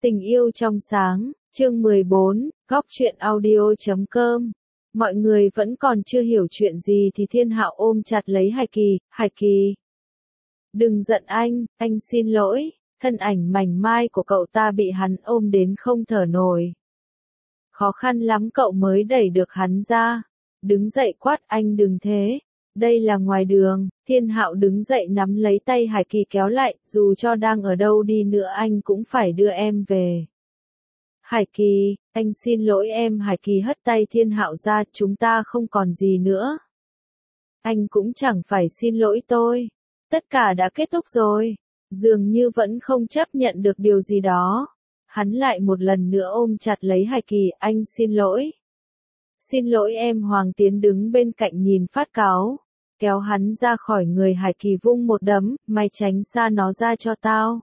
Tình yêu trong sáng, chương 14, góc truyện audio.com. Mọi người vẫn còn chưa hiểu chuyện gì thì Thiên Hạo ôm chặt lấy Hải Kỳ. Đừng giận anh xin lỗi. Thân ảnh mảnh mai của cậu ta bị hắn ôm đến không thở nổi. Khó khăn lắm cậu mới đẩy được hắn ra. Đứng dậy quát anh đừng thế. Đây là ngoài đường. Thiên Hạo đứng dậy nắm lấy tay Hải Kỳ kéo lại, dù cho đang ở đâu đi nữa anh cũng phải đưa em về. Hải Kỳ, anh xin lỗi em. Hải Kỳ hất tay Thiên Hạo ra, chúng ta không còn gì nữa. Anh cũng chẳng phải xin lỗi tôi. Tất cả đã kết thúc rồi. Dường như vẫn không chấp nhận được điều gì đó. Hắn lại một lần nữa ôm chặt lấy Hải Kỳ, anh xin lỗi. Xin lỗi em. Hoàng Tiến đứng bên cạnh nhìn phát cáu. Kéo hắn ra khỏi người Hải Kỳ vung một đấm, mày tránh xa nó ra cho tao.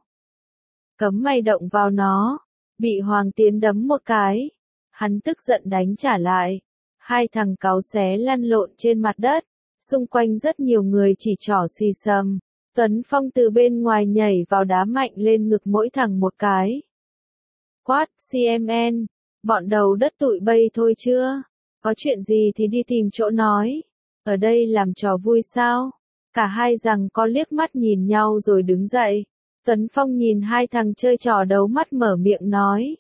Cấm mày động vào nó. Bị Hoàng Tiến đấm một cái. Hắn tức giận đánh trả lại. Hai thằng cáu xé lăn lộn trên mặt đất. Xung quanh rất nhiều người chỉ trỏ xì xầm. Tuấn Phong từ bên ngoài nhảy vào đá mạnh lên ngực mỗi thằng một cái. Quát, CMN, bọn đầu đất tụi bay thôi chưa? Có chuyện gì thì đi tìm chỗ nói. Ở đây làm trò vui sao? Cả hai rằng có liếc mắt nhìn nhau rồi đứng dậy. Tuấn Phong nhìn hai thằng chơi trò đấu mắt mở miệng nói.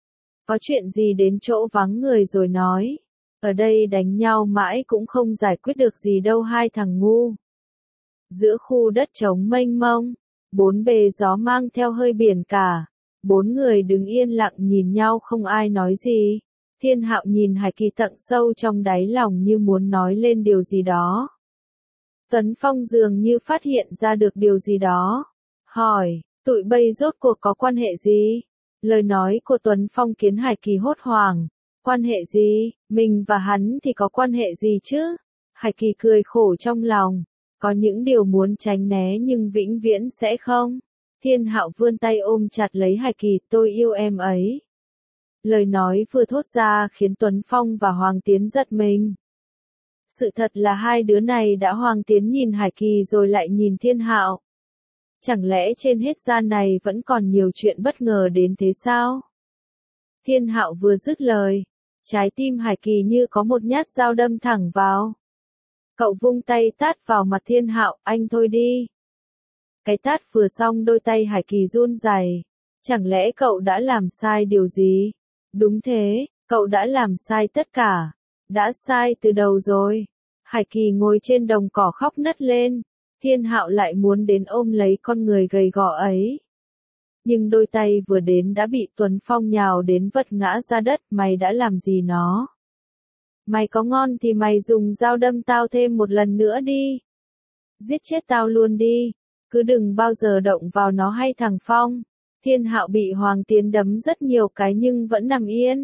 Có chuyện gì đến chỗ vắng người rồi nói. Ở đây đánh nhau mãi cũng không giải quyết được gì đâu hai thằng ngu. Giữa khu đất trống mênh mông, bốn bề gió mang theo hơi biển cả. Bốn người đứng yên lặng nhìn nhau không ai nói gì. Thiên Hạo nhìn Hải Kỳ tận sâu trong đáy lòng như muốn nói lên điều gì đó. Tuấn Phong dường như phát hiện ra được điều gì đó. Hỏi, tụi bay rốt cuộc có quan hệ gì? Lời nói của Tuấn Phong khiến Hải Kỳ hốt hoảng. Quan hệ gì? Mình và hắn thì có quan hệ gì chứ? Hải Kỳ cười khổ trong lòng. Có những điều muốn tránh né nhưng vĩnh viễn sẽ không. Thiên Hạo vươn tay ôm chặt lấy Hải Kỳ, tôi yêu em ấy. Lời nói vừa thốt ra khiến Tuấn Phong và Hoàng Tiến giật mình. Sự thật là hai đứa này đã. Hoàng Tiến nhìn Hải Kỳ rồi lại nhìn Thiên Hạo. Chẳng lẽ trên hết gian này vẫn còn nhiều chuyện bất ngờ đến thế sao? Thiên Hạo vừa dứt lời, trái tim Hải Kỳ như có một nhát dao đâm thẳng vào. Cậu vung tay tát vào mặt Thiên Hạo, anh thôi đi. Cái tát vừa xong đôi tay Hải Kỳ run rẩy. Chẳng lẽ cậu đã làm sai điều gì? Đúng thế, cậu đã làm sai tất cả. Đã sai từ đầu rồi. Hải Kỳ ngồi trên đồng cỏ khóc nấc lên. Thiên Hạo lại muốn đến ôm lấy con người gầy gò ấy. Nhưng đôi tay vừa đến đã bị Tuấn Phong nhào đến vật ngã ra đất. Mày đã làm gì nó? Mày có ngon thì mày dùng dao đâm tao thêm một lần nữa đi. Giết chết tao luôn đi. Cứ đừng bao giờ động vào nó hay thằng Phong. Thiên Hạo bị Hoàng Tiến đấm rất nhiều cái nhưng vẫn nằm yên.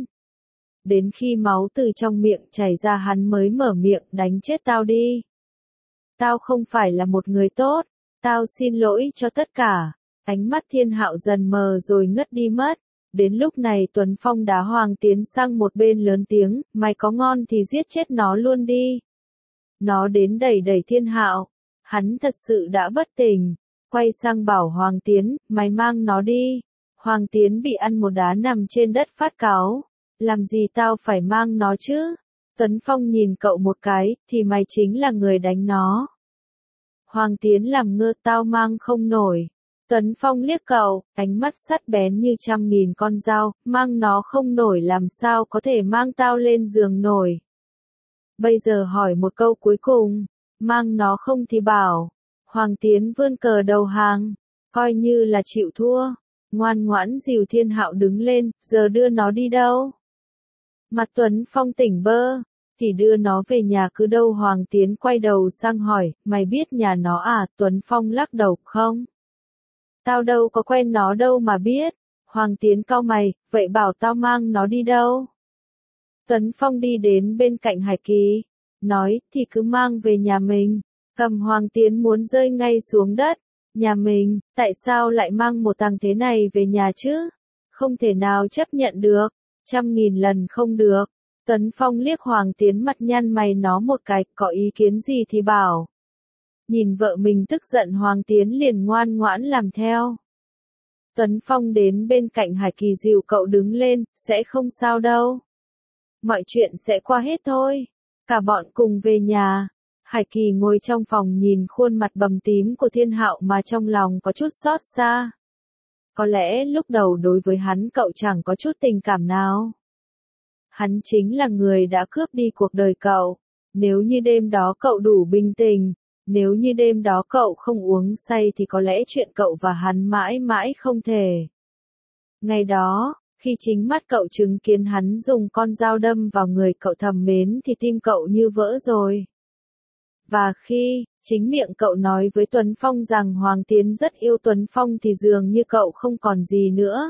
Đến khi máu từ trong miệng chảy ra hắn mới mở miệng, đánh chết tao đi. Tao không phải là một người tốt. Tao xin lỗi cho tất cả. Ánh mắt Thiên Hạo dần mờ rồi ngất đi mất. Đến lúc này Tuấn Phong đá Hoàng Tiến sang một bên lớn tiếng, mày có ngon thì giết chết nó luôn đi. Nó đến đẩy Thiên Hạo. Hắn thật sự đã bất tỉnh. Quay sang bảo Hoàng Tiến, mày mang nó đi. Hoàng Tiến bị ăn một đá nằm trên đất phát cáu. Làm gì tao phải mang nó chứ? Tuấn Phong nhìn cậu một cái, thì mày chính là người đánh nó. Hoàng Tiến làm ngơ, tao mang không nổi. Tuấn Phong liếc cậu, ánh mắt sắc bén như 100.000 con dao, mang nó không nổi làm sao có thể mang tao lên giường nổi. Bây giờ hỏi một câu cuối cùng, mang nó không thì bảo. Hoàng Tiến vươn cờ đầu hàng, coi như là chịu thua. Ngoan ngoãn dìu Thiên Hạo đứng lên, giờ đưa nó đi đâu? Mặt Tuấn Phong tỉnh bơ, thì đưa nó về nhà cứ đâu. Hoàng Tiến quay đầu sang hỏi, mày biết nhà nó à? Tuấn Phong lắc đầu, không. Tao đâu có quen nó đâu mà biết. Hoàng Tiến cau mày, vậy bảo tao mang nó đi đâu? Tuấn Phong đi đến bên cạnh Hải Kỳ, nói, thì cứ mang về nhà mình. Cầm. Hoàng Tiến muốn rơi ngay xuống đất. Nhà mình, tại sao lại mang một thằng thế này về nhà chứ? Không thể nào chấp nhận được. 100.000 lần không được. Tuấn Phong liếc Hoàng Tiến mặt nhăn mày nó một cái, có ý kiến gì thì bảo. Nhìn vợ mình tức giận Hoàng Tiến liền ngoan ngoãn làm theo. Tuấn Phong đến bên cạnh Hải Kỳ dìu cậu đứng lên, sẽ không sao đâu. Mọi chuyện sẽ qua hết thôi. Cả bọn cùng về nhà. Hải Kỳ ngồi trong phòng nhìn khuôn mặt bầm tím của Thiên Hạo mà trong lòng có chút xót xa. Có lẽ lúc đầu đối với hắn cậu chẳng có chút tình cảm nào. Hắn chính là người đã cướp đi cuộc đời cậu. Nếu như đêm đó cậu đủ bình tĩnh, nếu như đêm đó cậu không uống say thì có lẽ chuyện cậu và hắn mãi mãi không thể. Ngày đó, khi chính mắt cậu chứng kiến hắn dùng con dao đâm vào người cậu thầm mến thì tim cậu như vỡ rồi. Và khi, chính miệng cậu nói với Tuấn Phong rằng Hoàng Tiến rất yêu Tuấn Phong thì dường như cậu không còn gì nữa.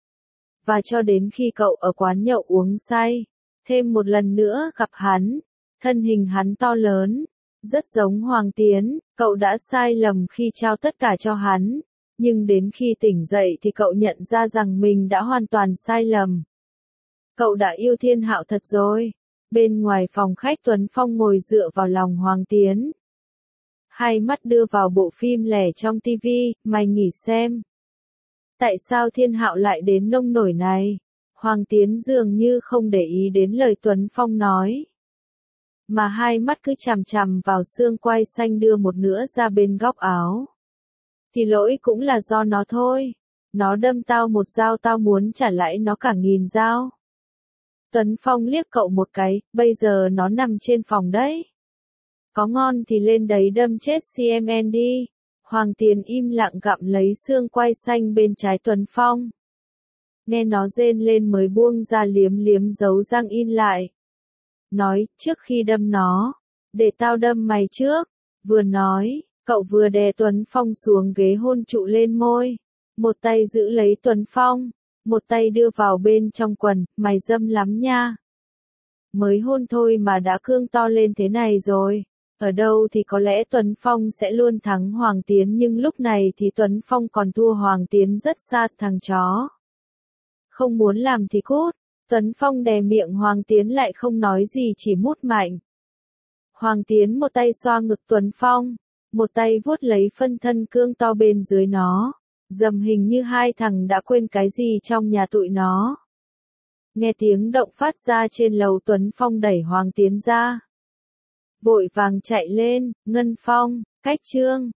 Và cho đến khi cậu ở quán nhậu uống say, thêm một lần nữa gặp hắn, thân hình hắn to lớn, rất giống Hoàng Tiến, cậu đã sai lầm khi trao tất cả cho hắn, nhưng đến khi tỉnh dậy thì cậu nhận ra rằng mình đã hoàn toàn sai lầm. Cậu đã yêu Thiên Hạo thật rồi. Bên ngoài phòng khách Tuấn Phong ngồi dựa vào lòng Hoàng Tiến. Hai mắt đưa vào bộ phim lẻ trong tivi, mày nghỉ xem. Tại sao Thiên Hạo lại đến nông nổi này? Hoàng Tiến dường như không để ý đến lời Tuấn Phong nói. Mà hai mắt cứ chằm chằm vào xương quai xanh đưa một nửa ra bên góc áo. Thì lỗi cũng là do nó thôi. Nó đâm tao một dao tao muốn trả lại nó cả 1000 dao. Tuấn Phong liếc cậu một cái, bây giờ nó nằm trên phòng đấy. Có ngon thì lên đấy đâm chết CMN đi. Hoàng Tiến im lặng gặm lấy xương quai xanh bên trái Tuấn Phong. Nghe nó rên lên mới buông ra liếm liếm dấu răng in lại. Nói, trước khi đâm nó, để tao đâm mày trước. Vừa nói, cậu vừa đè Tuấn Phong xuống ghế hôn trụ lên môi. Một tay giữ lấy Tuấn Phong, một tay đưa vào bên trong quần, mày dâm lắm nha. Mới hôn thôi mà đã cương to lên thế này rồi. Ở đâu thì có lẽ Tuấn Phong sẽ luôn thắng Hoàng Tiến nhưng lúc này thì Tuấn Phong còn thua Hoàng Tiến rất xa thằng chó. Không muốn làm thì cút. Tuấn Phong đè miệng Hoàng Tiến lại không nói gì chỉ mút mạnh. Hoàng Tiến một tay xoa ngực Tuấn Phong, một tay vuốt lấy phân thân cương to bên dưới nó. Dầm hình như hai thằng đã quên cái gì trong nhà tụi nó. Nghe tiếng động phát ra trên lầu Tuấn Phong đẩy Hoàng Tiến ra. Vội vàng chạy lên, Ngân Phong, Cách Trương,